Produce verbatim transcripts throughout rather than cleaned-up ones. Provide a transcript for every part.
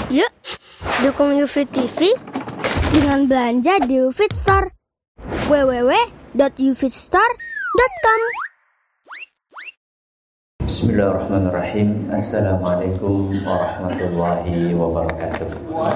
Yuk, dukung UFIT T V dengan belanja di UFIT Store. w w w dot ufitstore dot com. Bismillahirrahmanirrahim. Assalamualaikum warahmatullahi wabarakatuh.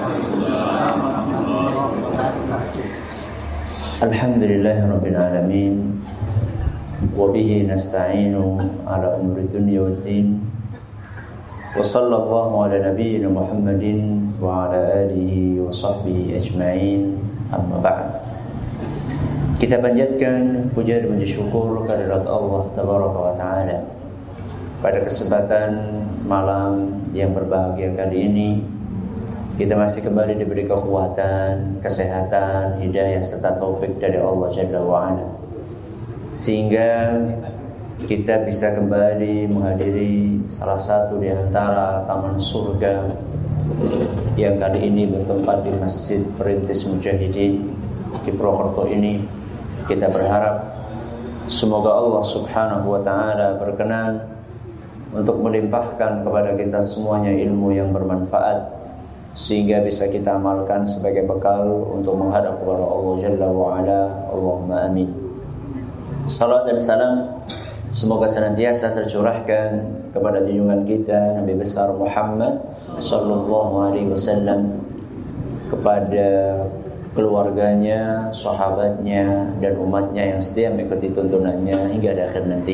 Alhamdulillahirabbil alamin. Wa bihi nasta'inu ala umuri dunya waddin. Wa sallallahu ala nabiyyina Muhammadin wa ala alihi wa sahbihi ajma'in. Amma ba'd. Kita panjatkan puja dan puji syukur kehadirat Allah Tabaraka wa Ta'ala. Pada kesempatan malam yang berbahagia kali ini, kita masih kembali diberi kekuatan, kesehatan, hidayah serta taufik dari Allah Jalla wa Ala, sehingga kita bisa kembali menghadiri salah satu di antara taman surga yang kali ini bertempat di Masjid Perintis Mujahidin di Purwokerto ini. Kita berharap semoga Allah Subhanahu wa Ta'ala berkenan untuk melimpahkan kepada kita semuanya ilmu yang bermanfaat, sehingga bisa kita amalkan sebagai bekal untuk menghadap kepada Allah Jalla wa Ala. Allahumma amin. Salam dan salam semoga senantiasa tercurahkan kepada junjungan kita Nabi besar Muhammad sallallahu alaihi wasallam, kepada keluarganya, sahabatnya, dan umatnya yang setia mengikuti tuntunannya hingga di akhir nanti.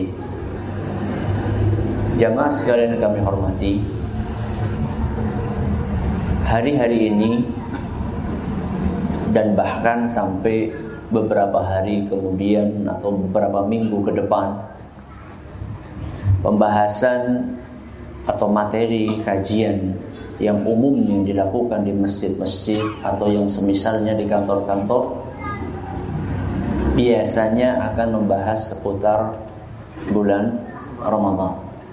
Jamaah sekalian yang kami hormati, hari-hari ini dan bahkan sampai beberapa hari kemudian atau beberapa minggu ke depan, pembahasan atau materi kajian yang umumnya dilakukan di masjid-masjid atau yang semisalnya di kantor-kantor biasanya akan membahas seputar bulan Ramadan.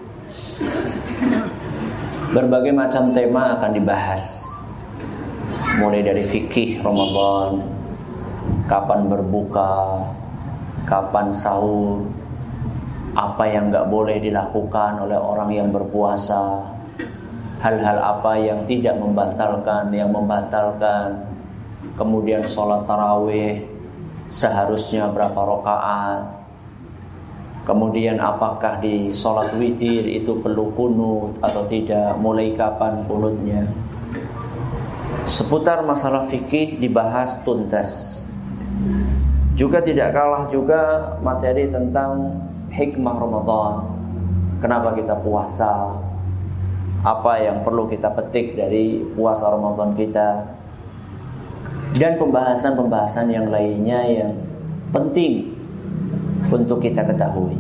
Berbagai macam tema akan dibahas, mulai dari fikih Ramadan, kapan berbuka, kapan sahur, apa yang gak boleh dilakukan oleh orang yang berpuasa, hal-hal apa yang tidak membatalkan, yang membatalkan, kemudian sholat tarawih seharusnya berapa rakaat, kemudian apakah di sholat witir itu perlu kunut atau tidak, mulai kapan kunutnya. Seputar masalah fikih dibahas tuntas. Juga tidak kalah juga materi tentang hikmah Ramadan, kenapa kita puasa, apa yang perlu kita petik dari puasa Ramadan kita, dan pembahasan-pembahasan yang lainnya yang penting untuk kita ketahui.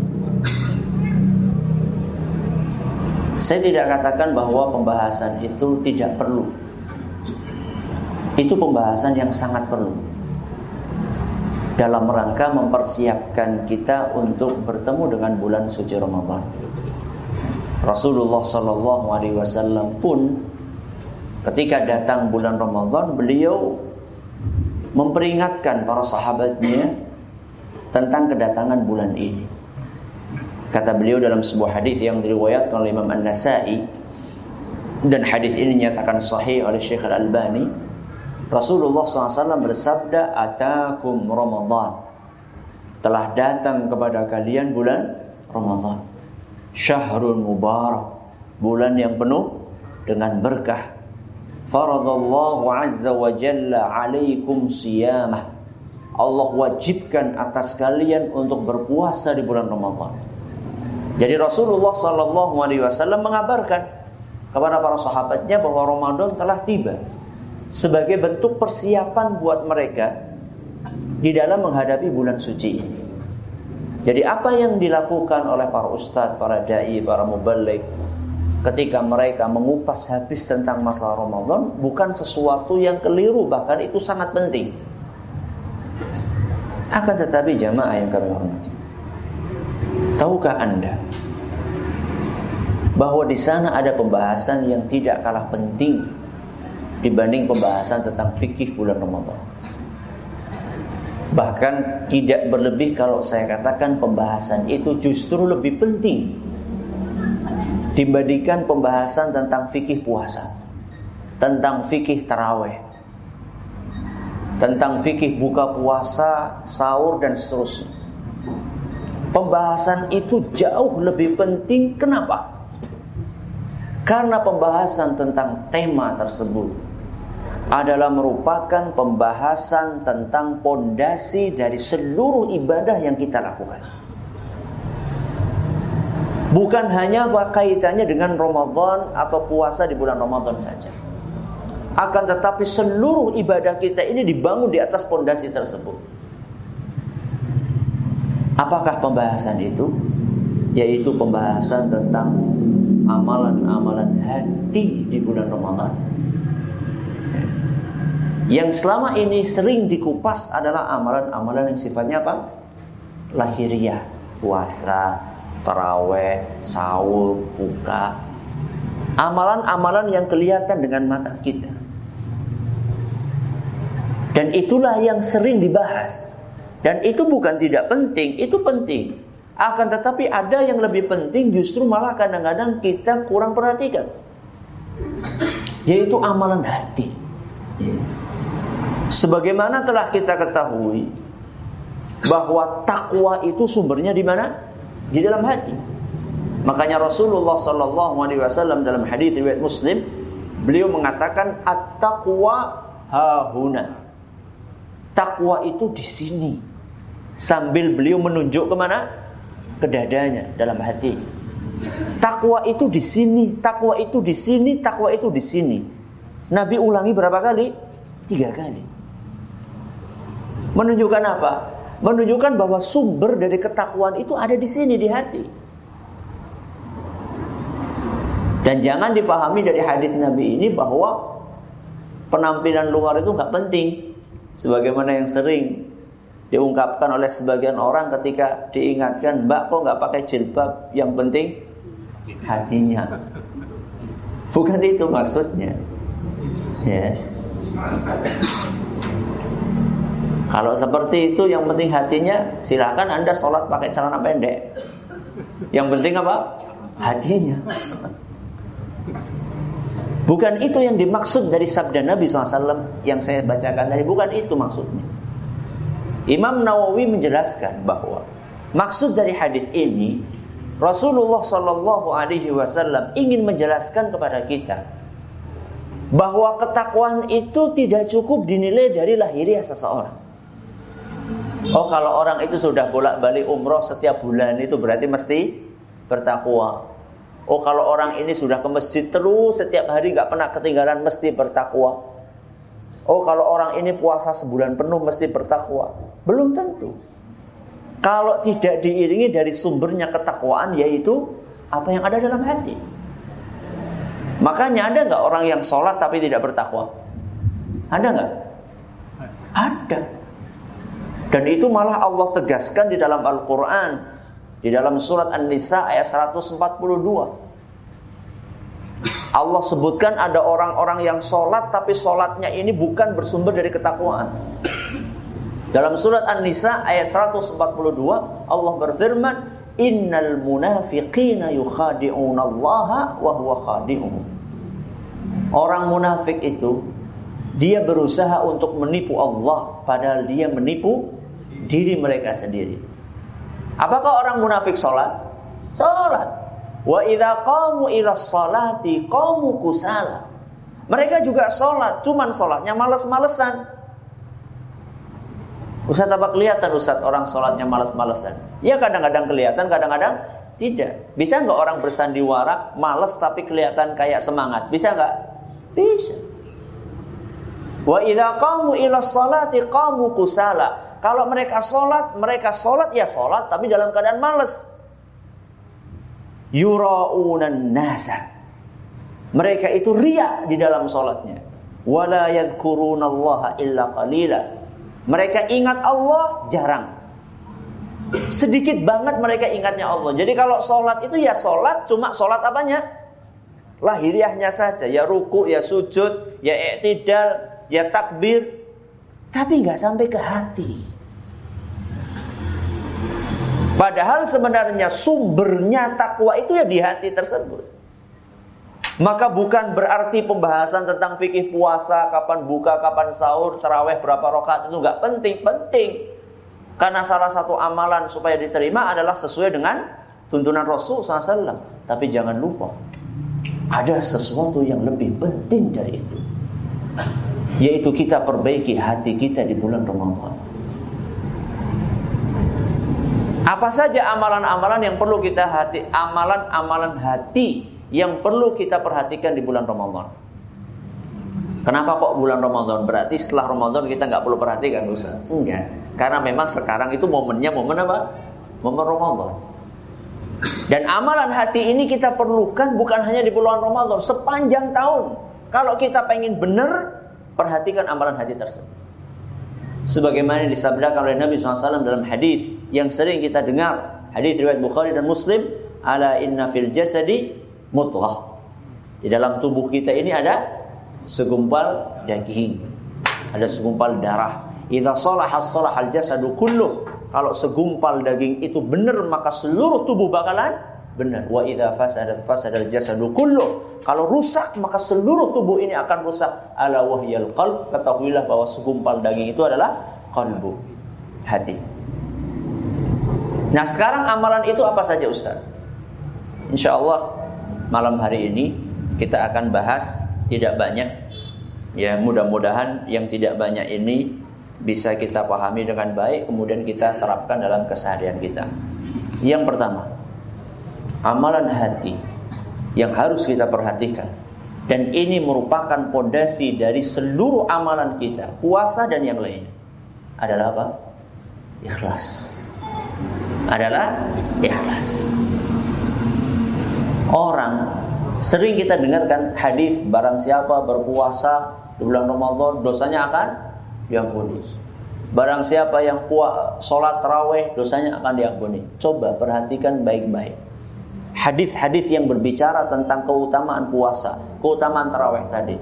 Saya tidak katakan bahwa pembahasan itu tidak perlu. Itu pembahasan yang sangat perlu dalam rangka mempersiapkan kita untuk bertemu dengan bulan suci Ramadan. Rasulullah sallallahu alaihi wasallam pun ketika datang bulan Ramadan, beliau memperingatkan para sahabatnya tentang kedatangan bulan ini. Kata beliau dalam sebuah hadis yang diriwayatkan oleh Imam An-Nasa'i, dan hadis ini dinyatakan sahih oleh Syekh Al-Albani, Rasulullah sallallahu alaihi wasallam bersabda, "Atakum Ramadan." Telah datang kepada kalian bulan Ramadan. Syahrul mubarak, bulan yang penuh dengan berkah. Faradallahu azza wa jalla alaikum siyamah. Allah wajibkan atas kalian untuk berpuasa di bulan Ramadan. Jadi Rasulullah sallallahu alaihi wasallam mengabarkan kepada para sahabatnya bahwa Ramadan telah tiba, sebagai bentuk persiapan buat mereka di dalam menghadapi bulan suci ini. Jadi apa yang dilakukan oleh para ustadz, para dai, para muballigh ketika mereka mengupas habis tentang masalah Ramadan bukan sesuatu yang keliru, bahkan itu sangat penting. Akan tetapi jamaah yang kami hormati, tahukah Anda bahwa di sana ada pembahasan yang tidak kalah penting dibanding pembahasan tentang fikih bulan Ramadan? Bahkan tidak berlebih kalau saya katakan pembahasan itu justru lebih penting dibandingkan pembahasan tentang fikih puasa. tentang fikih taraweh, tentang fikih buka puasa, sahur dan seterusnya. Pembahasan itu jauh lebih penting. Kenapa? Karena pembahasan tentang tema tersebut adalah merupakan pembahasan tentang pondasi dari seluruh ibadah yang kita lakukan. Bukan hanya kaitannya dengan Ramadan atau puasa di bulan Ramadan saja. Akan tetapi seluruh ibadah kita ini dibangun di atas pondasi tersebut. Apakah pembahasan itu? Yaitu pembahasan tentang amalan-amalan hati di bulan Ramadan. Yang selama ini sering dikupas adalah amalan-amalan yang sifatnya apa? Lahiriah, puasa, taraweh, sahur, buka. Amalan-amalan yang kelihatan dengan mata kita. Dan itulah yang sering dibahas. Dan itu bukan tidak penting, itu penting. Akan tetapi ada yang lebih penting, justru malah kadang-kadang kita kurang perhatikan, yaitu amalan hati. Sebagaimana telah kita ketahui bahwa takwa itu sumbernya di mana? Di dalam hati. Makanya Rasulullah sallallahu alaihi wasallam dalam hadis riwayat Muslim, beliau mengatakan at-taqwa hahuna. Takwa itu di sini. Sambil beliau menunjuk ke mana? Ke dadanya, dalam hati. Takwa itu di sini, takwa itu di sini, takwa itu di sini. Nabi ulangi berapa kali? Tiga kali. Menunjukkan apa? Menunjukkan bahwa sumber dari ketakwaan itu ada di sini, di hati. Dan jangan dipahami dari hadis Nabi ini bahwa penampilan luar itu nggak penting, sebagaimana yang sering diungkapkan oleh sebagian orang ketika diingatkan, Mbak kok nggak pakai jilbab, yang penting hatinya. Bukan itu maksudnya. Ya. Kalau seperti itu, yang penting hatinya, silakan Anda sholat pakai celana pendek. Yang penting apa? Hatinya. Bukan itu yang dimaksud dari sabda Nabi shallallahu alaihi wasallam yang saya bacakan tadi. Bukan itu maksudnya. Imam Nawawi menjelaskan bahwa maksud dari hadis ini, Rasulullah shallallahu alaihi wasallam ingin menjelaskan kepada kita bahwa ketakwaan itu tidak cukup dinilai dari lahiriah seseorang. Oh, kalau orang itu sudah bolak-balik umroh setiap bulan, itu berarti mesti bertakwa. Oh, kalau orang ini sudah ke masjid terus setiap hari, gak pernah ketinggalan, mesti bertakwa. Oh, kalau orang ini puasa sebulan penuh, mesti bertakwa. Belum tentu. Kalau tidak diiringi dari sumbernya ketakwaan, yaitu apa yang ada dalam hati. Makanya ada gak orang yang sholat tapi tidak bertakwa? Ada gak? Ada. Dan itu malah Allah tegaskan di dalam Al-Quran, di dalam surat An-Nisa ayat seratus empat puluh dua. Allah sebutkan ada orang-orang yang sholat, tapi sholatnya ini bukan bersumber dari ketakwaan. Dalam surat An-Nisa ayat seratus empat puluh dua, Allah berfirman, Innal munafiqina yukhadi'unallaha wa huwa khadi'uhum. Orang munafik itu, dia berusaha untuk menipu Allah, padahal dia menipu diri mereka sendiri. Apakah orang munafik sholat? Sholat. Wa idza qamu ila sholati qamu kusala. Mereka juga sholat, cuman sholatnya malas-malesan. Ustaz, apa kelihatan Ustaz orang sholatnya malas-malesan? Ya kadang-kadang kelihatan, kadang-kadang tidak. Bisa nggak orang bersandiwara malas tapi kelihatan kayak semangat? Bisa nggak? Bisa. Wa idza qamu ila sholati qamu kusala. Kalau mereka sholat, mereka sholat ya sholat, tapi dalam keadaan malas. Yura'unan nasa. Mereka itu riya di dalam sholatnya. Wala yadhkurunallaha illa qalila. Mereka ingat Allah jarang. Sedikit banget mereka ingatnya Allah. Jadi kalau sholat itu ya sholat, cuma sholat apanya? Lahiriahnya saja. Ya ruku, ya sujud, ya i'tidal, ya takbir. Tapi gak sampai ke hati. Padahal sebenarnya sumbernya takwa itu ya di hati tersebut. Maka bukan berarti pembahasan tentang fikih puasa, kapan buka, kapan sahur, taraweh berapa rakaat itu nggak penting, penting. Karena salah satu amalan supaya diterima adalah sesuai dengan tuntunan Rasul sallallahu alaihi wasallam. Tapi jangan lupa, ada sesuatu yang lebih penting dari itu, yaitu kita perbaiki hati kita di bulan Ramadan. Apa saja amalan-amalan yang perlu kita hati, amalan-amalan hati yang perlu kita perhatikan di bulan Ramadan. Kenapa kok bulan Ramadan? Berarti setelah Ramadan kita nggak perlu perhatikan, Ustaz? Enggak. Karena memang sekarang itu momennya momen apa? Momen Ramadan. Dan amalan hati ini kita perlukan bukan hanya di bulan Ramadan, sepanjang tahun. Kalau kita pengen benar, perhatikan amalan hati tersebut. Sebagaimana disabdakan oleh Nabi shallallahu alaihi wasallam dalam hadis yang sering kita dengar, hadis riwayat Bukhari dan Muslim, ala inna fil jasadi mudghah. Di dalam tubuh kita ini ada segumpal daging, ada segumpal darah. Idza salaha salahal jasadu kulluh. Kalau segumpal daging itu benar, maka seluruh tubuh bakalan benar. Wa idza fasadat fasadal jasadu kulluh. Kalau rusak, maka seluruh tubuh ini akan rusak. Ala wahyal qalb. Ketahuilah bahwa segumpal daging itu adalah qalbu, hati. Nah, sekarang amalan itu apa saja, Ustaz? Insyaallah malam hari ini kita akan bahas tidak banyak. Ya, mudah-mudahan yang tidak banyak ini bisa kita pahami dengan baik, kemudian kita terapkan dalam keseharian kita. Yang pertama, amalan hati yang harus kita perhatikan, dan ini merupakan pondasi dari seluruh amalan kita, puasa dan yang lainnya, adalah apa? Ikhlas. Adalah ikhlas. Orang sering kita dengarkan hadis, barang siapa berpuasa di bulan Ramadan, dosanya akan diampuni. Barang siapa yang puasa salat tarawih, dosanya akan diampuni. Coba perhatikan baik-baik hadis-hadis yang berbicara tentang keutamaan puasa, keutamaan tarawih tadi.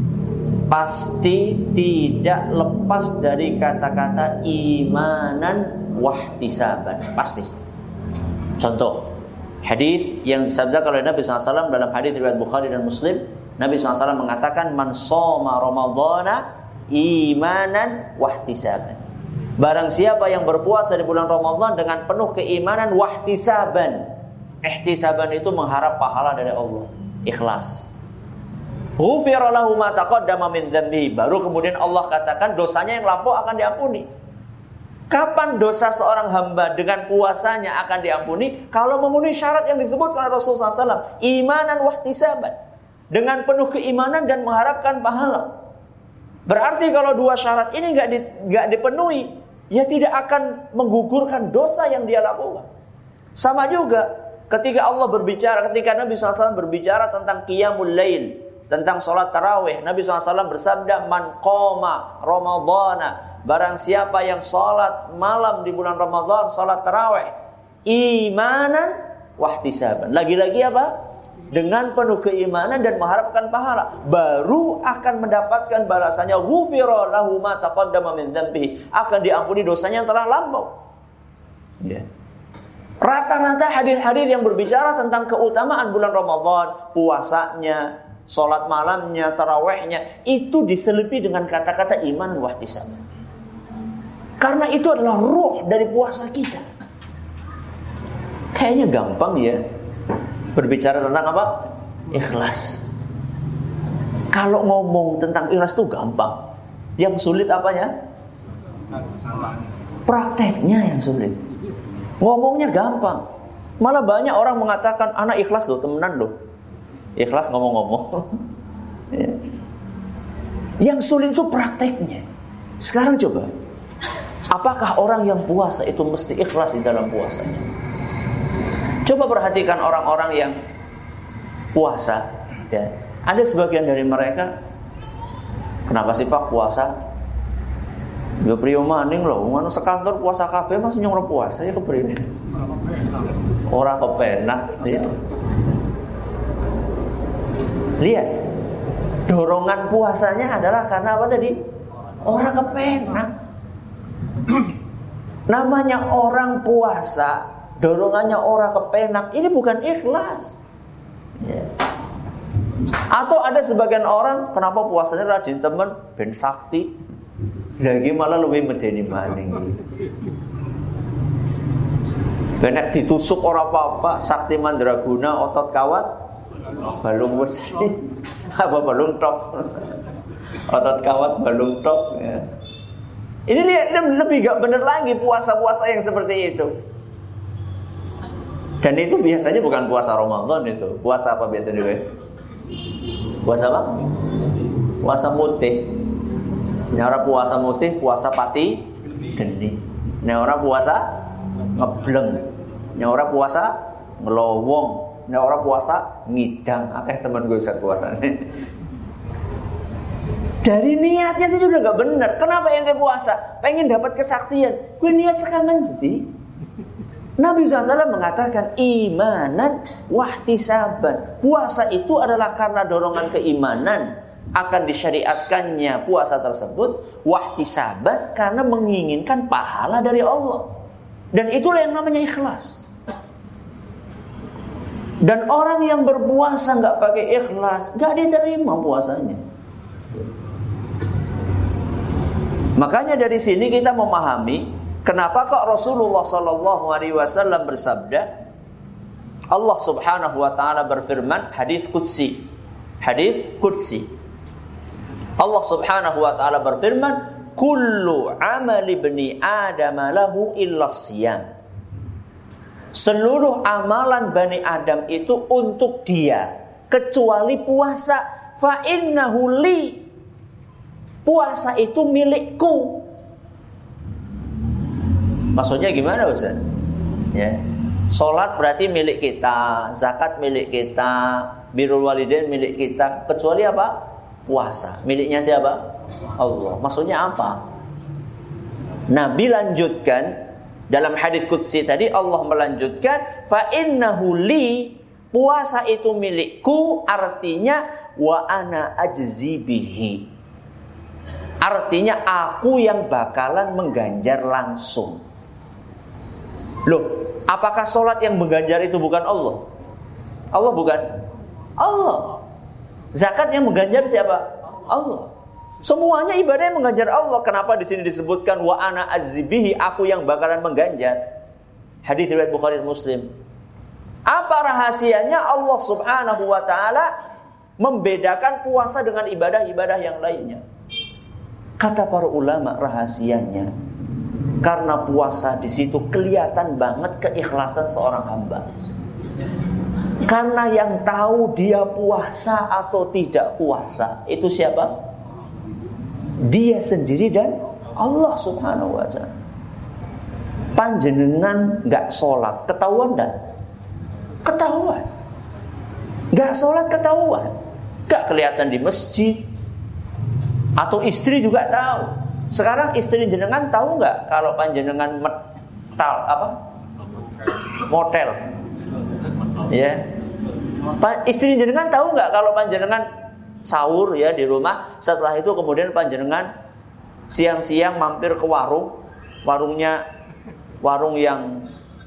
Pasti tidak lepas dari kata-kata imanan wahtisaban. Pasti. Contoh hadis yang disabdakan oleh Nabi shallallahu alaihi wasallam dalam hadis riwayat Bukhari dan Muslim. Nabi shallallahu alaihi wasallam mengatakan, man shoma ramadhana imanan wahtisaban. Barang siapa yang berpuasa di bulan Ramadan dengan penuh keimanan wahtisaban. Ihtisaban itu mengharap pahala dari Allah, ikhlas. Ghufira lahu ma taqaddama min dzambi. Baru kemudian Allah katakan dosanya yang lampau akan diampuni. Kapan dosa seorang hamba dengan puasanya akan diampuni? Kalau memenuhi syarat yang disebutkan oleh Rasulullah shallallahu alaihi wasallam, imanan wahtisaban, dengan penuh keimanan dan mengharapkan pahala. Berarti kalau dua syarat ini nggak di, nggak dipenuhi, ya tidak akan menggugurkan dosa yang dia lakukan. Sama juga ketika Allah berbicara, ketika Nabi shallallahu alaihi wasallam berbicara tentang qiyamul lail, tentang sholat tarawih, Nabi shallallahu alaihi wasallam bersabda, man qoma ramadhana, barang siapa yang sholat malam di bulan Ramadan, sholat tarawih, imanan wahtisaban. Lagi-lagi apa? Dengan penuh keimanan dan mengharapkan pahala, baru akan mendapatkan balasannya. Ghufira lahu ma taqaddama min dzambihi, akan diampuni dosanya yang telah lampau. Ya. Rata-rata hadis-hadis yang berbicara tentang keutamaan bulan Ramadan, puasanya, sholat malamnya, tarawihnya, itu diselipi dengan kata-kata iman wahtisaban. Karena itu adalah ruh dari puasa kita. Kayaknya gampang ya berbicara tentang apa? Ikhlas. Kalau ngomong tentang ikhlas itu gampang. Yang sulit apanya? Prakteknya yang sulit. Ngomongnya gampang. Malah banyak orang mengatakan, anak ikhlas loh, temenan loh. Ikhlas ngomong-ngomong. Ya. Yang sulit itu prakteknya. Sekarang coba, apakah orang yang puasa itu mesti ikhlas di dalam puasanya? Coba perhatikan orang-orang yang puasa, ya. Ada sebagian dari mereka, kenapa sih Pak puasa? Ya priyo maning loh, ngono sekantor puasa kabeh masih nyong puasa ya kepriye. Ora kepenak, ya. Lihat, dorongan puasanya adalah karena apa tadi? Orang kepenak. Namanya orang puasa, dorongannya orang kepenak, ini bukan ikhlas. Ya. Atau ada sebagian orang kenapa puasanya rajin temen ben sakti, lagi malah lebih medeni maning. Benek ditusuk ora apa-apa, sakti mandraguna otot kawat balung besi. Apa balung tok? Otot kawat balung tok ya. Ini lihat lebih gak bener lagi puasa-puasa yang seperti itu. Dan itu biasanya bukan puasa Ramadan itu. Puasa apa biasanya gue? Puasa apa? Puasa mutih. Ini orang puasa mutih, puasa pati geni. Ini orang puasa ngebleng. Ini orang puasa ngelowong. Ini orang puasa ngidang. Akeh teman gue saat puasa nih. Dari niatnya sih sudah gak benar. Kenapa ente puasa? Pengen dapat kesaktian. Gue niat sekarang nanti. Nabi shallallahu alaihi wasallam mengatakan imanan wahtisaban. Puasa itu adalah karena dorongan keimanan akan disyariatkannya puasa tersebut. Wahtisaban karena menginginkan pahala dari Allah. Dan itulah yang namanya ikhlas. Dan orang yang berpuasa gak pakai ikhlas, gak diterima puasanya. Makanya dari sini kita memahami kenapa kok Rasulullah sallallahu alaihi wasallam bersabda, Allah Subhanahu wa taala berfirman, hadis qudsi. Hadis qudsi. Allah Subhanahu wa taala berfirman, kullu amali ibni Adam lahu illa shiyam. Seluruh amalan Bani Adam itu untuk dia kecuali puasa. Fa innahu li. Puasa itu milikku. Maksudnya gimana Ustaz? Ya. Salat berarti milik kita, zakat milik kita, birrul walidain milik kita, kecuali apa? Puasa. Miliknya siapa? Allah. Maksudnya apa? Nabi lanjutkan dalam hadis qudsi tadi, Allah melanjutkan fa innahu li, puasa itu milikku, artinya wa ana ajzi bihi. Artinya aku yang bakalan mengganjar langsung. Loh, apakah sholat yang mengganjar itu bukan Allah? Allah bukan? Allah. Zakat yang mengganjar siapa? Allah. Semuanya ibadah yang mengganjar Allah. Kenapa di sini disebutkan wa ana azzibihi, aku yang bakalan mengganjar? Hadis riwayat Bukhari dan Muslim. Apa rahasianya Allah Subhanahu wa taala membedakan puasa dengan ibadah-ibadah yang lainnya? Kata para ulama rahasianya, karena puasa di situ kelihatan banget keikhlasan seorang hamba. Karena yang tahu dia puasa atau tidak puasa itu siapa? Dia sendiri dan Allah Subhanahu wa taala. Panjenengan enggak sholat, ketahuan enggak? Ketahuan. Enggak sholat ketahuan. Enggak kelihatan di masjid. Atau istri juga tahu. Sekarang istri jenengan tahu nggak kalau panjenengan metal apa? Motel. Ya. Pa, istri jenengan tahu nggak kalau panjenengan sahur ya di rumah. Setelah itu kemudian panjenengan siang-siang mampir ke warung, warungnya warung yang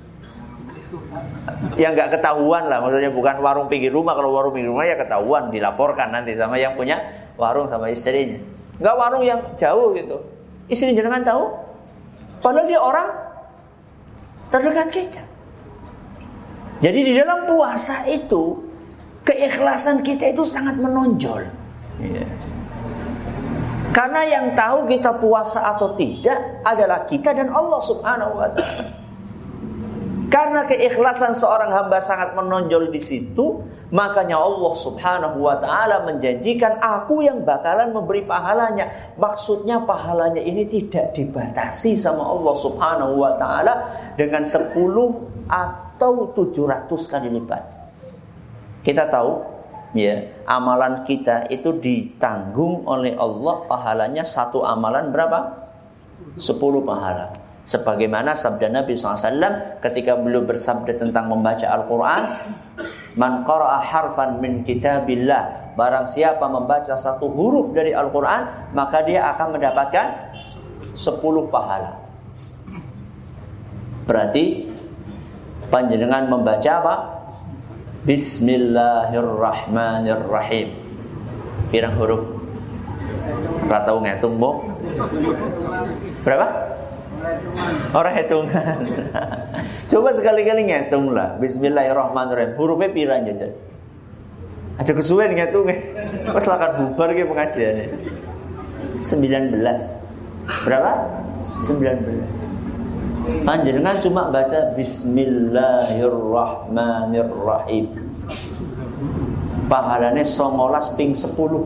yang nggak ketahuan lah, maksudnya bukan warung pinggir rumah. Kalau warung pinggir rumah ya ketahuan, dilaporkan nanti sama yang punya warung sama istrinya. Enggak warung yang jauh gitu. Istri jenengan tahu? Padahal dia orang terdekat kita. Jadi di dalam puasa itu keikhlasan kita itu sangat menonjol. Yeah. Karena yang tahu kita puasa atau tidak adalah kita dan Allah Subhanahu wa taala. Karena keikhlasan seorang hamba sangat menonjol di situ, makanya Allah Subhanahu wa taala menjanjikan aku yang bakalan memberi pahalanya. Maksudnya pahalanya ini tidak dibatasi sama Allah Subhanahu wa taala dengan sepuluh atau tujuh ratus kali lipat. Kita tahu ya, amalan kita itu ditanggung oleh Allah, pahalanya satu amalan berapa? sepuluh pahala. Sebagaimana sabda Nabi shallallahu alaihi wasallam ketika beliau bersabda tentang membaca Al-Quran, man qara'a harfan min kitabillah, barang siapa membaca satu huruf dari Al-Quran, maka dia akan mendapatkan sepuluh pahala. Berarti panjenengan membaca apa? Bismillahirrahmanirrahim. Pirang huruf? Ora tau ngitung, Mbok. Berapa? Orang hitungan. Coba sekali-kali ngitung lah. Bismillahirrahmanirrahim. Hurufnya pirang jajan? Aja kesuwen ngitung. Pas lakan bubar ke pengajiannya. sembilan belas. Berapa? sembilan belas. Panjenengan cuma baca Bismillahirrahmanirrahim. Pahalanya songolas ping sepuluh.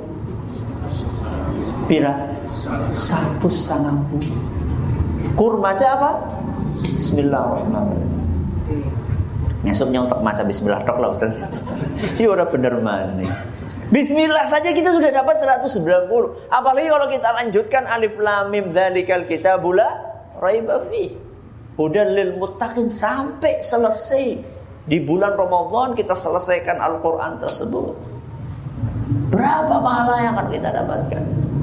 Pira? Satu sangang puluh. Kur maca apa? Bismillahirrahmanirrahim. Ngesuk nyontok maca Bismillah tok lah Ustaz. Ini udah bener mana? Bismillah saja kita sudah dapat seratus sembilan puluh. Apalagi kalau kita lanjutkan alif lam mim dzalikal kitabul la raiba fihi hudan lil muttaqin sampai selesai di bulan Ramadan kita selesaikan Al-Qur'an tersebut. Berapa pahala yang akan kita dapatkan?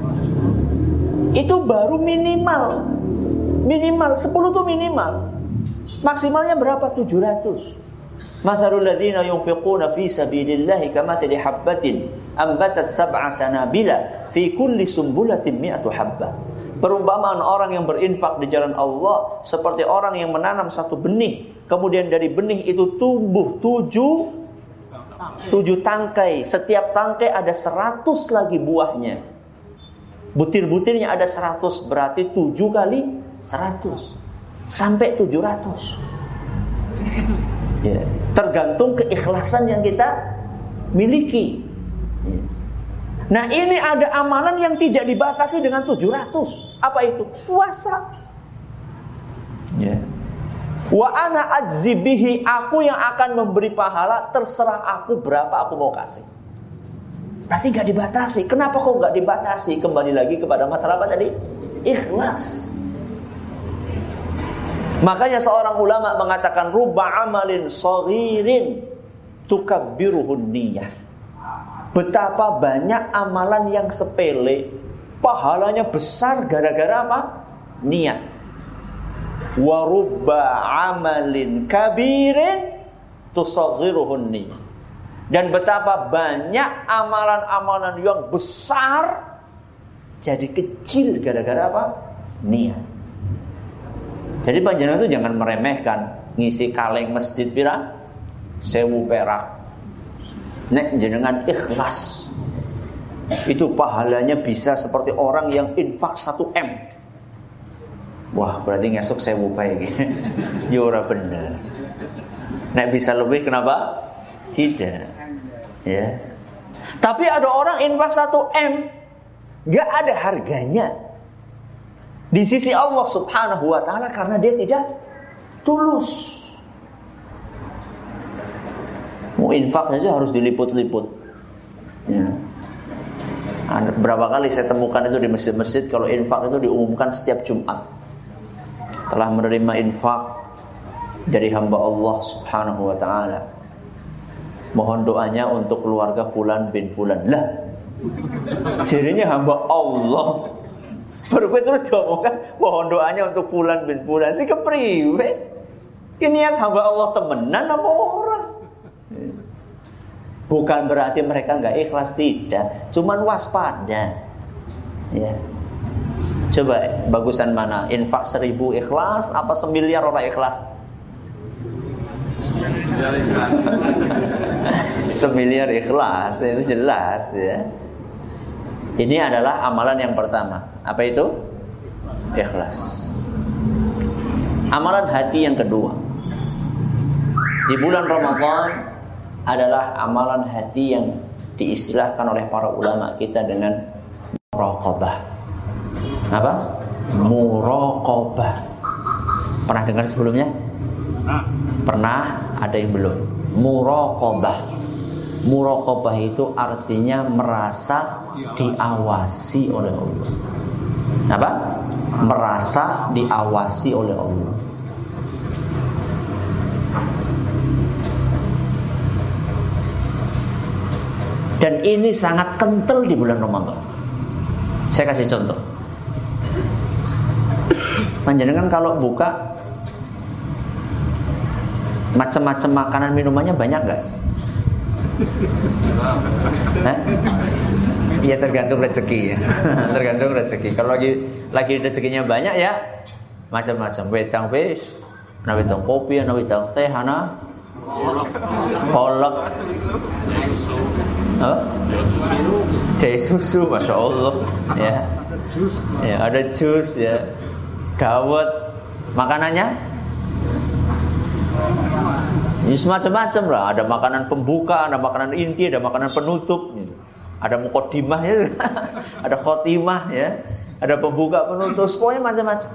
Itu baru minimal. Minimal sepuluh itu minimal. Maksimalnya berapa? tujuh ratus. Mathalul ladzina yunfiquna fi sabilillahi kamathali habbatin ambatat sab'a sanabila fi kulli sumbulatin mi'atu habbah. Perumpamaan orang yang berinfak di jalan Allah seperti orang yang menanam satu benih, kemudian dari benih itu tumbuh tujuh tujuh tangkai. Setiap tangkai ada seratus lagi buahnya. Butir-butirnya ada seratus, berarti tujuh kali seratus sampai tujuh ratus. Ya, tergantung keikhlasan yang kita miliki. Ya. Nah, ini ada amalan yang tidak dibatasi dengan tujuh ratus. Apa itu? Puasa. Ya. Wa ana ajzibihi, aku yang akan memberi pahala, terserah aku berapa aku mau kasih. Berarti gak dibatasi. Kenapa kok gak dibatasi? Kembali lagi kepada masalah apa tadi? Ikhlas. Makanya seorang ulama mengatakan rubba amalin saghirin tukabbiruhun niyah. Betapa banyak amalan yang sepele pahalanya besar gara-gara apa? Niat. Wa rubba amalin kabirin tusaghiruhun niyah. Dan betapa banyak amalan-amalan yang besar jadi kecil gara-gara apa? Niat. Jadi panjenengan itu jangan meremehkan ngisi kaleng masjid pira sewu perak. Nek jenengan ikhlas, itu pahalanya bisa seperti orang yang infak satu M. Wah, berarti ngesuk sewu pae iki. Ya ora bener. Nek bisa lebih kenapa? Tidak. Ya. Tapi ada orang infak satu M gak ada harganya di sisi Allah Subhanahu wa taala karena dia tidak tulus. Mau infak saja harus diliput-liput. Ya. Berapa kali saya temukan itu di masjid-masjid kalau infak itu diumumkan setiap Jumat. Telah menerima infak dari hamba Allah Subhanahu wa taala. Mohon doanya untuk keluarga fulan bin fulan. Lah. Jadinya hamba Allah. Baru gue terus diomongkan mohon doanya untuk fulan bin fulan. Si kepriwe? Ini yang hamba Allah temenan apa orang? Bukan berarti mereka nggak ikhlas, tidak. Cuman waspada. Ya. Coba bagusan mana? Infak seribu ikhlas apa semiliar orang ikhlas? Semiliar ikhlas. Semiliar ikhlas itu jelas ya. Ini adalah amalan yang pertama. Apa itu? Ikhlas. Amalan hati yang kedua. Di bulan Ramadan adalah amalan hati yang diistilahkan oleh para ulama kita dengan muraqabah. Apa? Muraqabah. Pernah dengar sebelumnya? Pernah? Ada yang belum? Muraqabah. Muraqabah itu artinya merasa diawasi oleh Allah. Apa? Merasa diawasi oleh Allah. Dan ini sangat kental di bulan Ramadan. Saya kasih contoh. Panjenengan kalau buka macam-macam makanan minumannya banyak gak? Hah? Ya tergantung rezeki ya. Tergantung rezeki. Kalau lagi lagi rezekinya banyak ya macam-macam. Wedang wis, ana wedang kopi, ana wedang teh, ana kolak. Apa? Jahe susu, masya Allah. Ya. Ya, ada jus ya. Dawet. Makanannya? Ini semacam-macam lah. Ada makanan pembuka, ada makanan inti, ada makanan penutup. Ada mukodimah ya, ada khotimah ya, ada pembuka penutup, pokoknya macam-macam.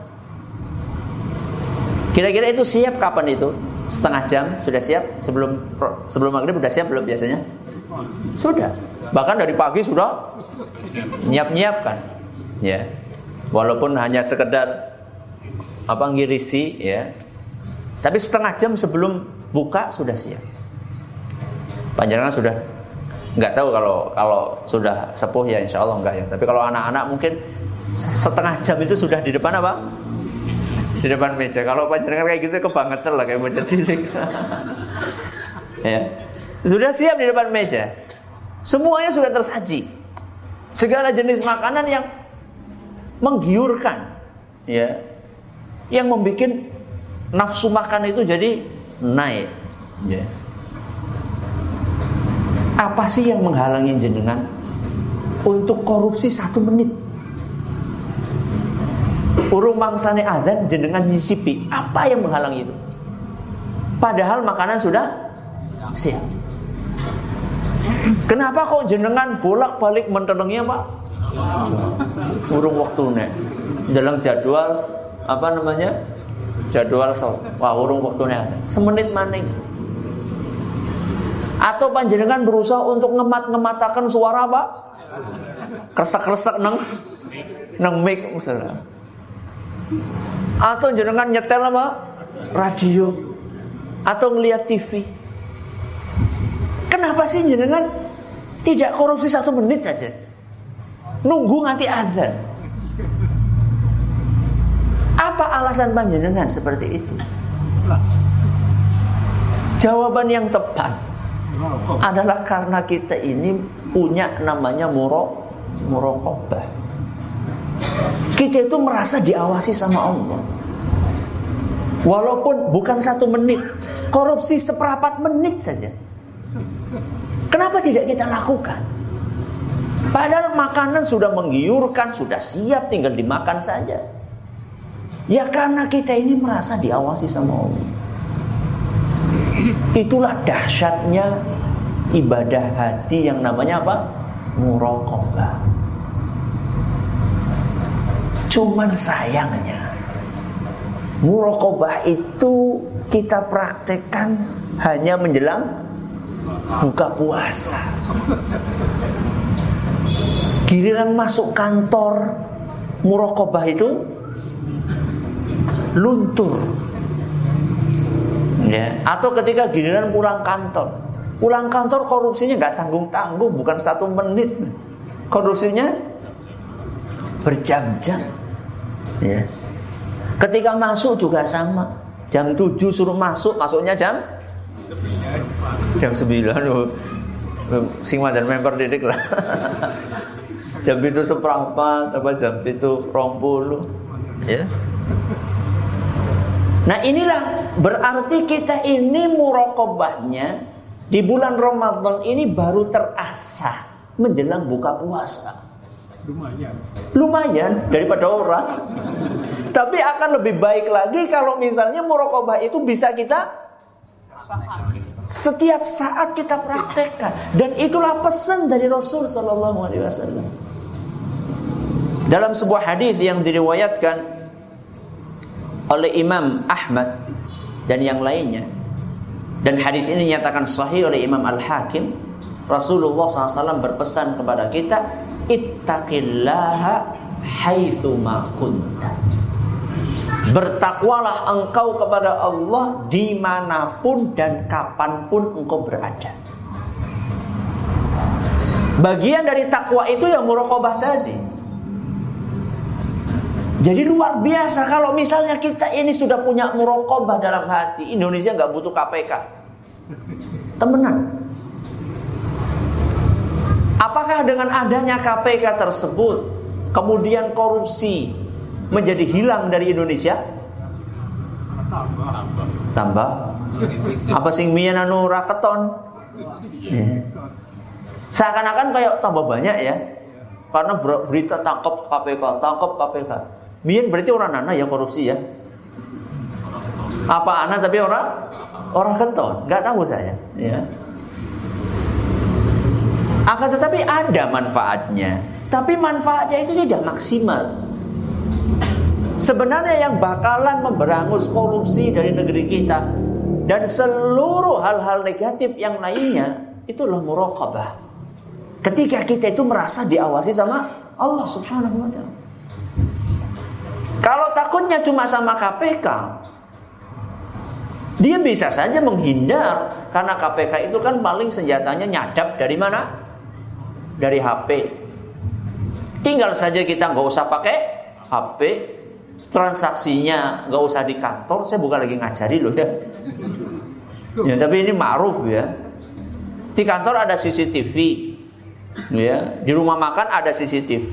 Kira-kira itu siap kapan itu? Setengah jam sudah siap? Sebelum sebelum maghrib sudah siap belum biasanya? Sudah. Bahkan dari pagi sudah nyiap-nyiapkan. Ya. Walaupun hanya sekedar apa ngirisi ya. Tapi setengah jam sebelum buka sudah siap. Panjenengan sudah nggak tahu kalau kalau sudah sepuh ya insya Allah enggak ya. Tapi kalau anak-anak mungkin setengah jam itu sudah di depan apa? Di depan meja. Kalau panjenengan kayak gitu kebangetan lah kayak bocah cilik. Ya. Sudah siap di depan meja. Semuanya sudah tersaji. Segala jenis makanan yang menggiurkan ya. Yang membuat nafsu makan itu jadi naik ya. Apa sih yang menghalangi jenengan untuk korupsi satu menit? Urung mangsane adzan jenengan nyicipi. Apa yang menghalangi itu? Padahal makanan sudah siap. Kenapa kok jenengan bolak-balik mentenengi Pak? Urung waktune. Dalam jadwal apa namanya? Jadwal so. Wah, urung waktune. Semenit maning. Atau panjenengan berusaha untuk ngemat-ngematakan suara apa? Kresek-kresek nang nang mic misalnya. Atau jenengan nyetel apa? Radio. Atau ngelihat T V. Kenapa sih jenengan tidak korupsi satu menit saja? Nunggu nanti azan. Apa alasan panjenengan seperti itu? Jawaban yang tepat adalah karena kita ini punya namanya muro, muraqabah. Kita itu merasa diawasi sama Allah. Walaupun bukan satu menit, korupsi seperempat menit saja. Kenapa tidak kita lakukan? Padahal makanan sudah menggiurkan, sudah siap, tinggal dimakan saja. Ya karena kita ini merasa diawasi sama Allah. Itulah dahsyatnya ibadah hati yang namanya apa? Muraqabah. Cuman sayangnya muraqabah itu kita praktekkan hanya menjelang buka puasa. Giliran masuk kantor, muraqabah itu luntur. Ya, atau ketika giliran pulang kantor. Pulang kantor korupsinya nggak tanggung-tanggung, bukan satu menit. Korupsinya berjam-jam. Ya. Ketika masuk juga sama. Jam tujuh suruh masuk, masuknya jam jam sembilan. Sing wajan member didik lah. Jam itu seperempat, apa jam itu rompulu. Ya. Nah inilah berarti kita ini muraqabahnya di bulan Ramadan ini baru terasa menjelang buka puasa. Lumayan. Lumayan daripada orang. Tapi akan lebih baik lagi kalau misalnya muraqabah itu bisa kita setiap saat kita praktekkan. Dan itulah pesan dari Rasul sallallahu alaihi wasallam. Dalam sebuah hadis yang diriwayatkan oleh Imam Ahmad dan yang lainnya, dan hadis ini dinyatakan sahih oleh Imam Al-Hakim, Rasulullah shallallahu alaihi wasallam berpesan kepada kita, ittaqillaha haitsu ma kunta. Bertakwalah engkau kepada Allah dimanapun dan kapanpun engkau berada. Bagian dari takwa itu yang muraqabah tadi. Jadi luar biasa kalau misalnya kita ini sudah punya muraqabah dalam hati. Indonesia gak butuh K P K. Temenan. Apakah dengan adanya K P K tersebut kemudian korupsi menjadi hilang dari Indonesia? Tambah. Tambah. Apa sing mien anu ra keton? Ya. Seakan-akan kayak tambah banyak ya. Karena berita tangkap K P K, tangkap K P K. Mien berarti orang nana yang korupsi ya. Apa anak tapi orang orang keton, nggak tahu saya. Ya. Akan tetapi ada manfaatnya. Tapi manfaatnya itu tidak maksimal. Sebenarnya yang bakalan memberangus korupsi dari negeri kita dan seluruh hal-hal negatif yang lainnya itulah muraqabah. Ketika kita itu merasa diawasi sama Allah Subhanahu wa taala. Kalau takutnya cuma sama K P K, dia bisa saja menghindar karena K P K itu kan paling senjatanya nyadap dari mana? Dari H P. Tinggal saja kita nggak usah pakai H P, transaksinya nggak usah di kantor. Saya bukan lagi ngajari loh ya. Ya tapi ini ma'ruf ya. Di kantor ada C C T V, ya. Di rumah makan ada C C T V.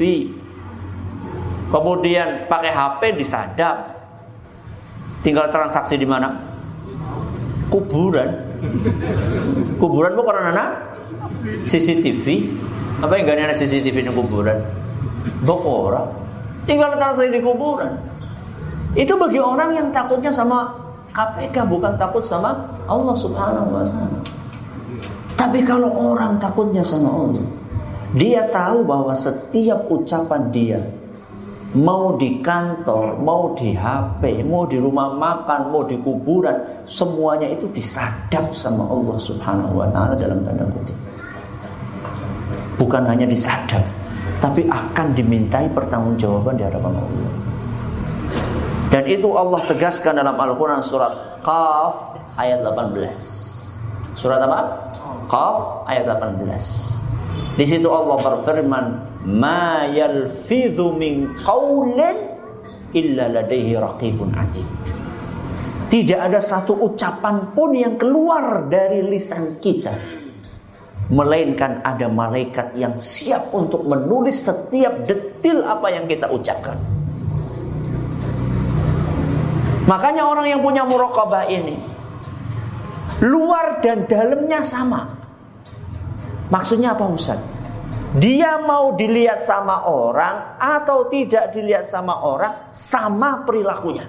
Kemudian pakai H P disadap. Tinggal transaksi di mana? Kuburan. Kuburan bukan karena C C T V. Apa yang gak ada C C T V di kuburan? Bokora. Tinggal transaksi di kuburan. Itu bagi orang yang takutnya sama K P K, bukan takut sama Allah Subhanahu wa taala. Tapi kalau orang takutnya sama Allah, dia tahu bahwa setiap ucapan dia, mau di kantor, mau di H P, mau di rumah makan, mau di kuburan, semuanya itu disadap sama Allah Subhanahu wa taala dalam tanda kutip. Bukan hanya disadap, tapi akan dimintai pertanggungjawaban di hadapan Allah. Dan itu Allah tegaskan dalam Al-Quran surat Qaf ayat delapan belas. Surat apa? Qaf ayat delapan belas. Di situ Allah berfirman, "Ma yalfidhu min qaulin illa ladaihi raqibun atid." Tidak ada satu ucapan pun yang keluar dari lisan kita, melainkan ada malaikat yang siap untuk menulis setiap detil apa yang kita ucapkan. Makanya orang yang punya muraqabah ini, luar dan dalamnya sama. Maksudnya apa Ustaz? Dia mau dilihat sama orang atau tidak dilihat sama orang, sama perilakunya.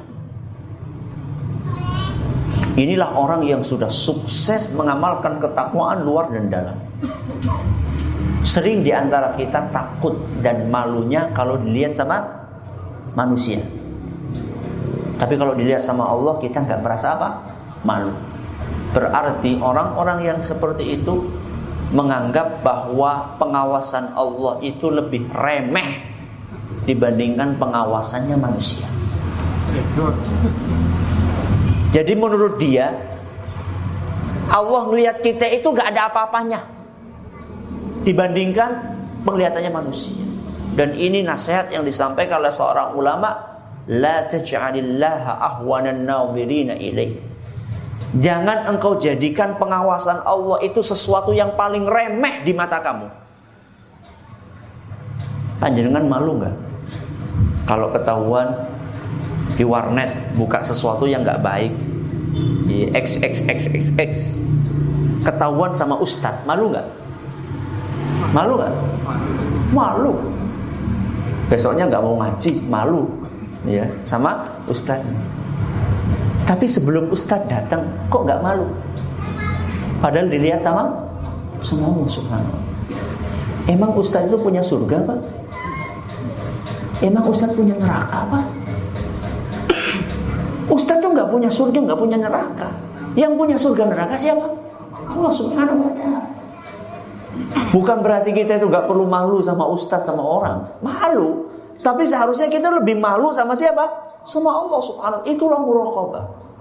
Inilah orang yang sudah sukses mengamalkan ketakwaan luar dan dalam. Sering diantara kita takut dan malunya kalau dilihat sama manusia. Tapi kalau dilihat sama Allah, kita nggak merasa apa? Malu. Berarti orang-orang yang seperti itu menganggap bahwa pengawasan Allah itu lebih remeh dibandingkan pengawasannya manusia. Jadi menurut dia, Allah melihat kita itu gak ada apa-apanya dibandingkan penglihatannya manusia. Dan ini nasihat yang disampaikan oleh seorang ulama, la taj'alillaha ahwanan nadhirina ilaih. Jangan engkau jadikan pengawasan Allah itu sesuatu yang paling remeh di mata kamu. Panjenengan malu gak kalau ketahuan di warnet buka sesuatu yang gak baik, di X X X X X, ketahuan sama ustadz, malu gak? Malu gak? Malu. Besoknya gak mau ngaji, malu ya sama ustadz. Tapi sebelum ustadz datang, kok gak malu? Padahal dilihat sama sama Allah Subhanahu. Emang ustadz itu punya surga Pak? Emang ustadz punya neraka Pak? Ustadz tuh gak punya surga, gak punya neraka. Yang punya surga neraka siapa? Allah Subhanahu wa ta'ala. Bukan berarti kita itu gak perlu malu sama ustadz, sama orang. Malu. Tapi seharusnya kita lebih malu sama siapa? Sama Allah Subhanahu wa ta'ala. Itulah muraqabah.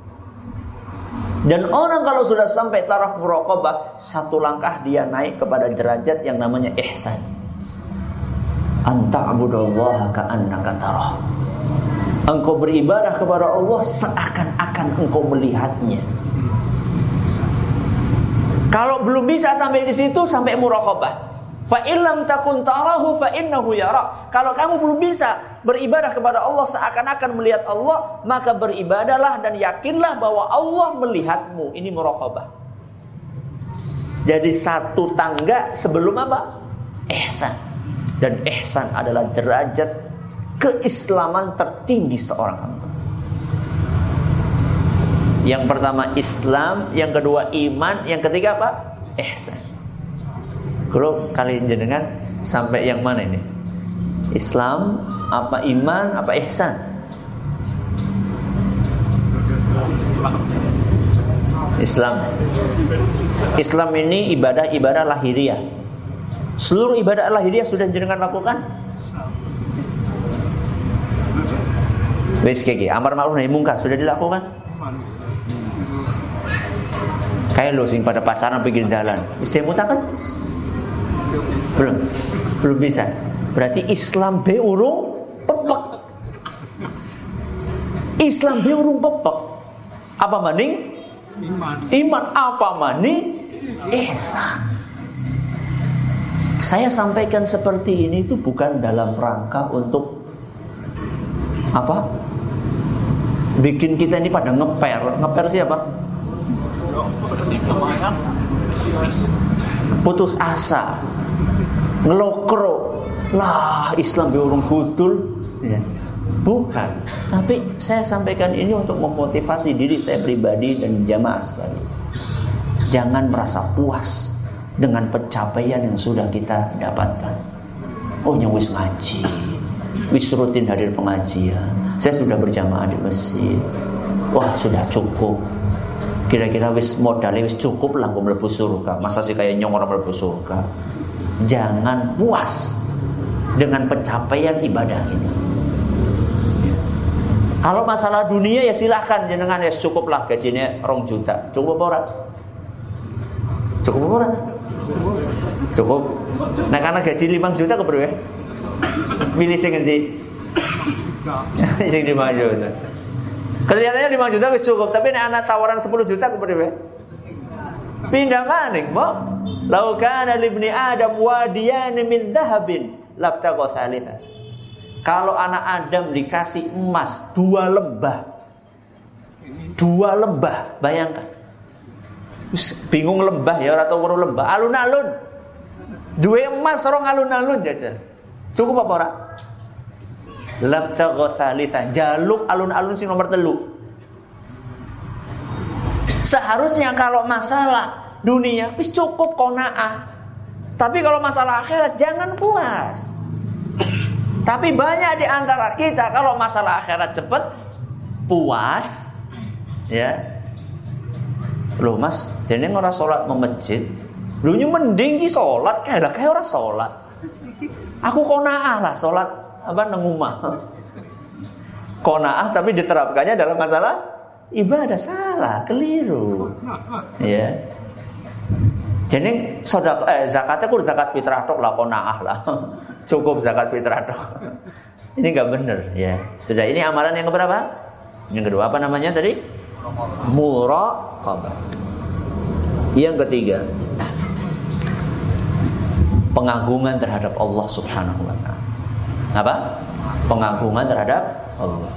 Dan orang kalau sudah sampai taraf muraqabah, satu langkah dia naik kepada derajat yang namanya ihsan. Anta'budallaha ka'annaka tarah. Engkau beribadah kepada Allah seakan-akan engkau melihatnya. Kalau belum bisa sampai di situ, sampai muraqabah. Fa illam takun tarahu fa innahu yara. Kalau kamu belum bisa beribadah kepada Allah seakan-akan melihat Allah, maka beribadahlah dan yakinlah bahwa Allah melihatmu. Ini muraqabah. Jadi satu tangga sebelum apa? Ihsan. Dan ihsan adalah derajat keislaman tertinggi seorang hamba. Yang pertama Islam, yang kedua iman, yang ketiga apa? Ihsan. Kalau kalian jenengan sampai yang mana ini? Islam, apa iman, apa ihsan? Islam. Islam ini ibadah-ibadah lahiriah. Seluruh ibadah lahiriah sudah jenengan lakukan? Wes kiki, amar ma'ruf nahi mungkar sudah dilakukan? Kayak lo sing pada pacaran pinggir jalan, wis demo kan? Belum, belum bisa. Berarti Islam be urung pepek. Islam be urung pepek. Apa maning? Iman. Iman apa maning? Ihsan. Saya sampaikan seperti ini itu bukan dalam rangka untuk apa? Bikin kita ini pada ngeper. Ngeper siapa? Putus asa. Ngelokro lah Islam be urung gudul ya. Bukan. Tapi saya sampaikan ini untuk memotivasi diri saya pribadi dan jamaah sekali. Jangan merasa puas dengan pencapaian yang sudah kita dapatkan. Oh yang wis ngaji, wis rutin hadir pengajian, saya sudah berjamaah di masjid. Wah sudah cukup. Kira-kira wis modalnya wis cukup lah mlebu surga. Masa sih kayak nyong orang mlebu surga? Jangan puas dengan pencapaian ibadah kita. Kalau masalah dunia ya silahkan jenengan ya cukuplah gajinya rong juta. Cukup apa ora? Cukup apa ora? Cukup. Nah karena gaji lima juta kepriwe? Milih sing ngendi? Sing lima juta. Kelihatannya lima juta wis cukup, tapi nek ana tawaran sepuluh juta kepriwe? Pindah maning, Mbok. Lau kana libni Adam wadiyan min dhahabin labtagha salisa. Kalau anak Adam dikasih emas dua lembah. Dua lembah, bayangkan. Bingung lembah ya ora tau weruh lembah, alun-alun. Duwe emas rong alun-alun jajal. Cukup apa ora? Labtagha salisa, jaluk alun-alun sing nomor telu. Seharusnya kalau masalah dunia wis cukup qanaah. Tapi kalau masalah akhirat jangan puas. Tapi banyak di antara kita kalau masalah akhirat cepet puas. Ya. Loh Mas, dene ora salat mau masjid. Lho nyu mending ki salat kae lah kae ora salat. Aku qanaah lah salat apa nang omah. Qanaah tapi diterapkannya dalam masalah ibadah salah, keliru. Ya. Jadi sedekah eh, zakatnya kur zakat fitrah tok lah qanaah lah. Cukup zakat fitrah tok. Ini enggak benar ya. Sudah ini amalan yang keberapa? Yang kedua apa namanya tadi? Muraqabah. Yang ketiga, pengagungan terhadap Allah Subhanahu wa taala. Apa? Pengagungan terhadap Allah.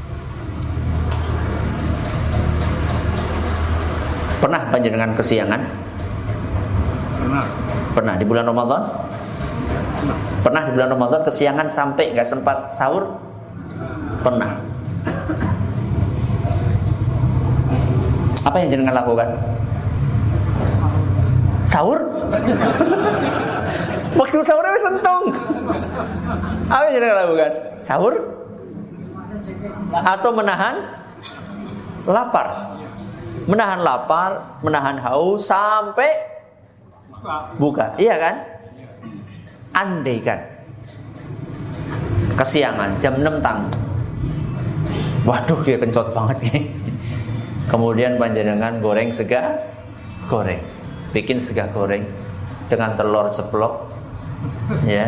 Pernah panjenengan kesiangan? Pernah. Pernah di bulan Ramadan? Pernah. Pernah di bulan Ramadan kesiangan sampai enggak sempat sahur? Pernah. Apa yang jenengan lakukan? Sahur? Waktu sahurnya wis sentung. Apa yang jenengan lakukan? Sahur? Atau menahan lapar? Menahan lapar, menahan haus sampai buka. Iya kan? Andai kan kesiangan jam enam tang. Waduh, ya kencot banget nih. Kemudian panjenengan goreng sega goreng. Bikin sega goreng dengan telur ceplok ya.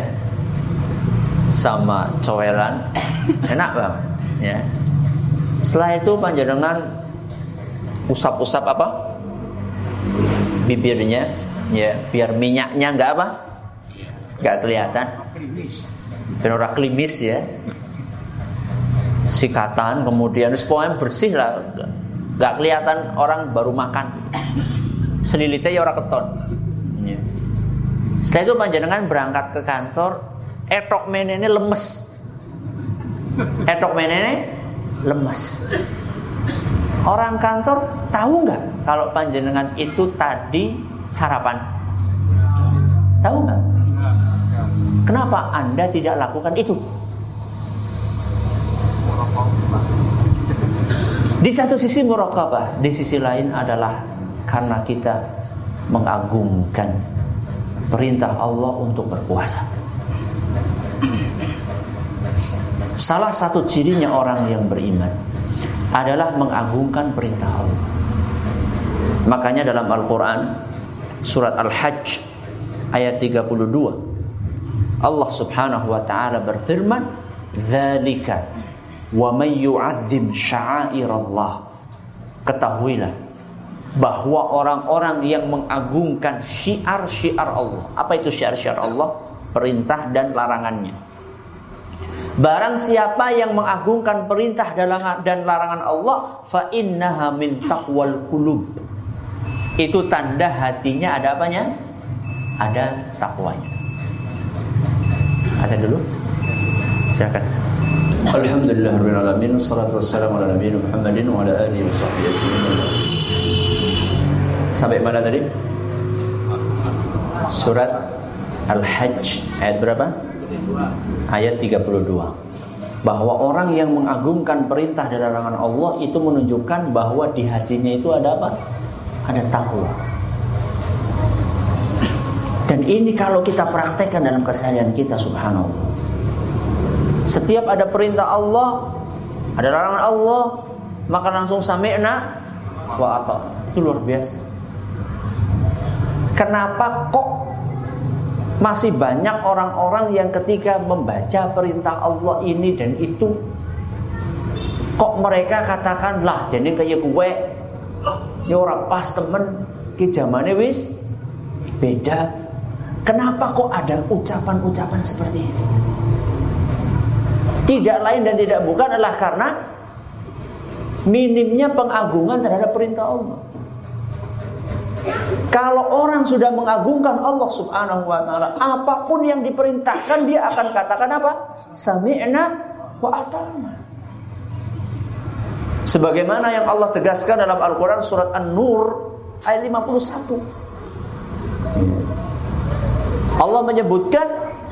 Sama cowelan. Enak banget ya. Setelah itu panjenengan usap-usap apa? Bibirnya ya, biar minyaknya enggak apa? Nggak kelihatan. Ben ora klimis ya. Sikatan kemudian semuanya bersih lah. Nggak kelihatan orang baru makan. Selilitnya ya orang keton. Ya. Setelah itu panjenengan berangkat ke kantor, etok menene lemes. Etok menene lemes. Orang kantor tahu nggak kalau panjenengan itu tadi sarapan? Tahu nggak? Kenapa Anda tidak lakukan itu? Di satu sisi muraqabah, di sisi lain adalah karena kita mengagungkan perintah Allah untuk berpuasa. Salah satu cirinya orang yang beriman adalah mengagungkan perintah Allah. Makanya dalam Al-Quran surat Al-Hajj ayat tiga puluh dua Allah subhanahu wa ta'ala berfirman, "Dzalika wa may yu'azzim sya'airallah." Ketahuilah bahwa orang-orang yang mengagungkan syiar-syiar Allah. Apa itu syiar-syiar Allah? Perintah dan larangannya. Barang siapa yang mengagungkan perintah dan larangan Allah, fa innaha min taqwal qulub. Itu tanda hatinya ada apanya? Ada takwanya. Ada dulu. Silakan. Alhamdulillahirabbil alamin, wassalatu wassalamu ala nabiyina Muhammadin wa ala alihi washabbihi ajma'in. Sampai mana tadi? Surat Al-Hajj ayat berapa? Ayat tiga puluh dua. Bahwa orang yang mengagungkan perintah dan larangan Allah itu menunjukkan bahwa di hatinya itu ada apa? Ada takwa. Dan ini kalau kita praktekkan dalam keseharian kita, subhanallah. Setiap ada perintah Allah, ada larangan Allah, maka langsung sami'na wa ata'na. Itu luar biasa. Kenapa kok masih banyak orang-orang yang ketika membaca perintah Allah ini dan itu, kok mereka katakan lah jadi kayak gue ya ora pas temen ki zamane wis beda. Kenapa kok ada ucapan-ucapan seperti itu? Tidak lain dan tidak bukan adalah karena minimnya pengagungan terhadap perintah Allah. Kalau orang sudah mengagungkan Allah subhanahu wa ta'ala, apapun yang diperintahkan dia akan katakan apa? Sami'na wa ata'na. Sebagaimana yang Allah tegaskan dalam Al-Quran surat An-Nur ayat lima puluh satu. Allah menyebutkan,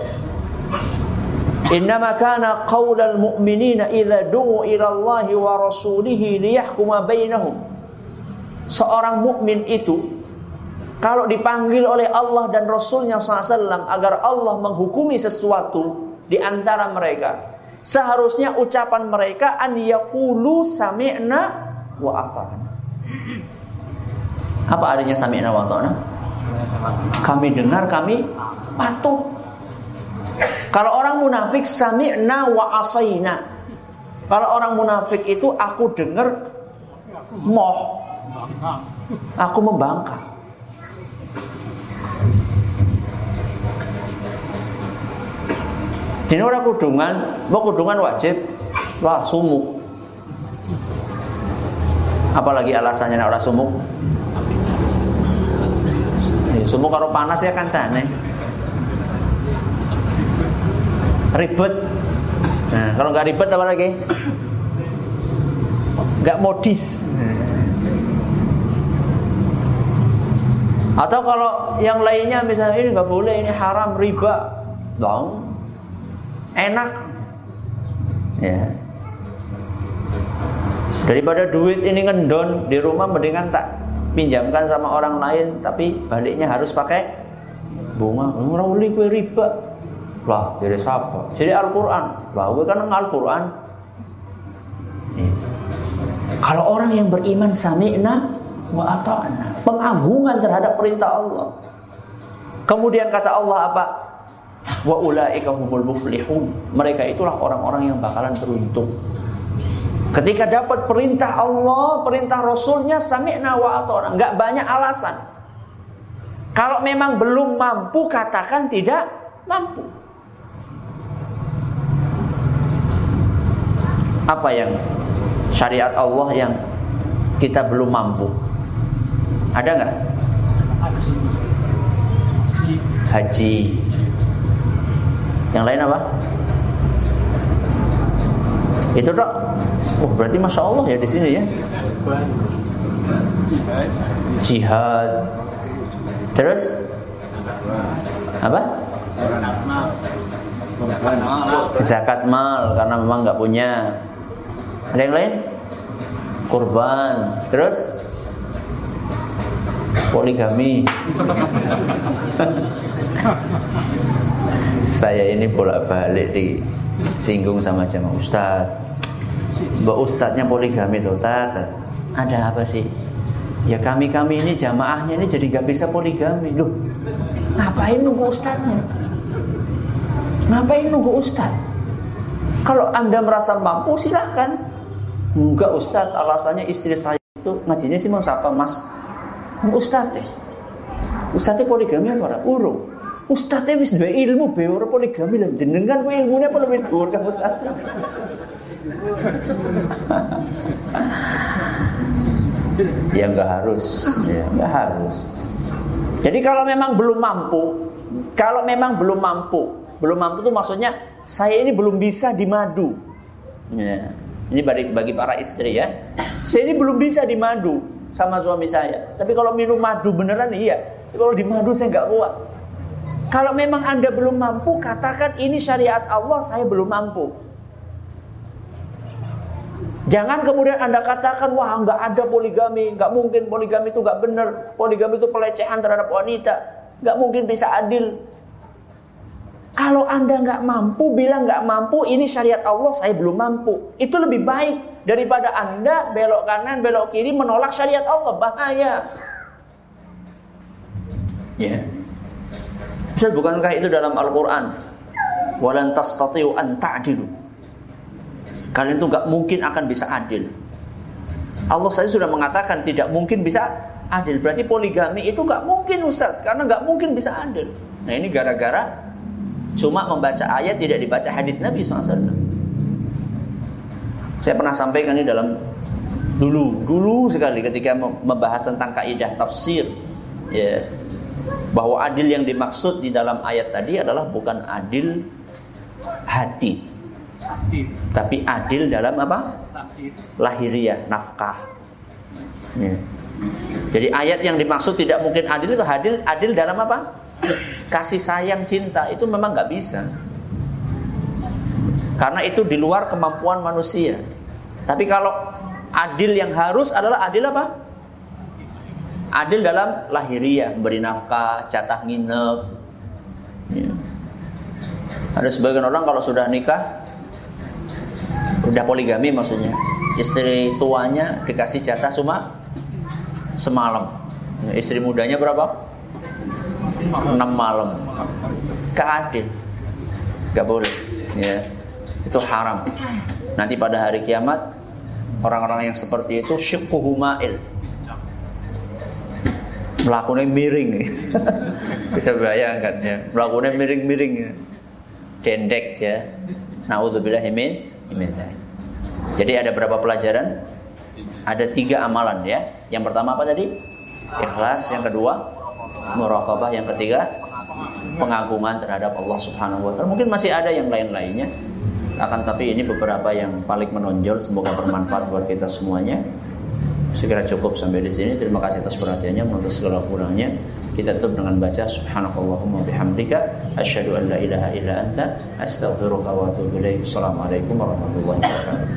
innama kana qaulal mu'minina idza du'u ila Allahi wa rasulihi liyahkuma bainahum. Seorang mukmin itu kalau dipanggil oleh Allah dan Rasulnya shallallahu alaihi wasallam agar Allah menghukumi sesuatu di antara mereka, seharusnya ucapan mereka an yaqulu sami'na wa ata'na. Apa artinya sami'na wa ata'na? Kami dengar, kami patuh. Kalau orang munafik sami'na wa asaina. Kalau orang munafik itu aku dengar moh, aku membangkang. Jadi orang kudungan, mau kudungan wajib, wah sumuk. Apalagi alasannya orang sumuk? Ya, sumuk kalau panas ya kan sana. Ribet. Nah, kalau nggak ribet apa lagi? Nggak modis. Atau kalau yang lainnya misalnya ini nggak boleh, ini haram, riba, dong. Enak, ya. Daripada duit ini ngendon di rumah, mendingan tak pinjamkan sama orang lain, tapi baliknya harus pakai bunga. Ora uli kowe riba. Lah, jadi siapa? Jadi Al-Qur'an. Lah, kowe kan Al-Qur'an. Ya. Kalau orang yang beriman sami'na wa ata'na, pengagungan terhadap perintah Allah. Kemudian kata Allah apa? Wa ulaika humul muflihun. Mereka itulah orang-orang yang bakalan beruntung. Ketika dapat perintah Allah, perintah Rasulnya, sami'na wa ata'na, enggak banyak alasan. Kalau memang belum mampu, katakan tidak mampu. Apa yang syariat Allah yang kita belum mampu? Ada nggak? Haji. Yang lain apa? Itu dok. Oh berarti masya Allah ya di sini ya. Jihad. Terus apa? Zakat mal karena memang nggak punya. Ada yang lain? Kurban. Terus poligami. Saya ini bolak-balik disinggung sama jamaah ustaz. Mbak ustaznya poligami tuh, tata. Ada apa sih? Ya kami-kami ini jamaahnya ini jadi gak bisa poligami. Loh, ngapain nunggu ustaznya? Ngapain nunggu ustaz? Kalau anda merasa mampu silahkan. Enggak ustaz, alasannya istri saya itu ngajinya sih mau siapa mas? Ustaz deh. Ustaznya poligami apa? Urung. Ustaznya wis duwe ilmu be ora poligami lan jenengan ku ilmune apa lebih dhuwur kan ustaz. Ya enggak harus, ya enggak harus. Jadi kalau memang belum mampu, kalau memang belum mampu, belum mampu itu maksudnya saya ini belum bisa dimadu. Ya. Ini bagi bagi para istri ya. Saya ini belum bisa dimadu sama suami saya. Tapi kalau minum madu beneran iya. Tapi kalau dimadu saya enggak kuat. Kalau memang anda belum mampu, katakan ini syariat Allah, saya belum mampu. Jangan kemudian anda katakan, wah nggak ada poligami, nggak mungkin poligami itu nggak benar, poligami itu pelecehan terhadap wanita, nggak mungkin bisa adil. Kalau anda nggak mampu, bilang nggak mampu, ini syariat Allah, saya belum mampu. Itu lebih baik daripada anda belok kanan, belok kiri, menolak syariat Allah, bahaya. Ya. Yeah. Ustaz, bukankah itu dalam Al-Quran? Walan tastati'u an ta'dilu. Kalian itu gak mungkin akan bisa adil. Allah saja sudah mengatakan tidak mungkin bisa adil. Berarti poligami itu gak mungkin Ustaz, karena gak mungkin bisa adil. Nah ini gara-gara cuma membaca ayat, tidak dibaca hadits Nabi shallallahu alaihi wasallam. Saya pernah sampaikan ini dalam Dulu, dulu sekali ketika membahas tentang kaidah tafsir, ya, bahwa adil yang dimaksud di dalam ayat tadi adalah bukan adil hati, tapi adil dalam apa? Lahiriah, nafkah. Ya. Jadi ayat yang dimaksud tidak mungkin adil itu adil, adil dalam apa? Kasih sayang, cinta, itu memang nggak bisa, karena itu di luar kemampuan manusia. Tapi kalau adil yang harus adalah adil apa? Adil dalam lahiriah, memberi nafkah, jatah nginep. Ya. Ada sebagian orang kalau sudah nikah, udah poligami maksudnya, istri tuanya dikasih jatah cuma semalam, istri mudanya berapa? Enam malam. Gak adil, gak boleh. Ya. Itu haram. Nanti pada hari kiamat orang-orang yang seperti itu syiqquhu ma'il, melakukannya miring. Bisa bayangkan ya, melakukannya miring-miring ya. Dendek ya. Na'udzubillahi min dzalik. Jadi ada berapa pelajaran? Ada tiga amalan ya. Yang pertama apa tadi? Ikhlas. Yang kedua muraqabah. Yang ketiga pengagungan terhadap Allah Subhanahu wa taala. Mungkin masih ada yang lain-lainnya, akan tapi ini beberapa yang paling menonjol. Semoga bermanfaat buat kita semuanya. Segera cukup sampai di sini. Terima kasih atas perhatiannya. Menutup segala kurangnya, kita tutup dengan baca subhanakallahumma bihamdika asyhadu an la ilaha illa anta astaghfiruka wa atubu ilaik. Assalamualaikum warahmatullahi wabarakatuh.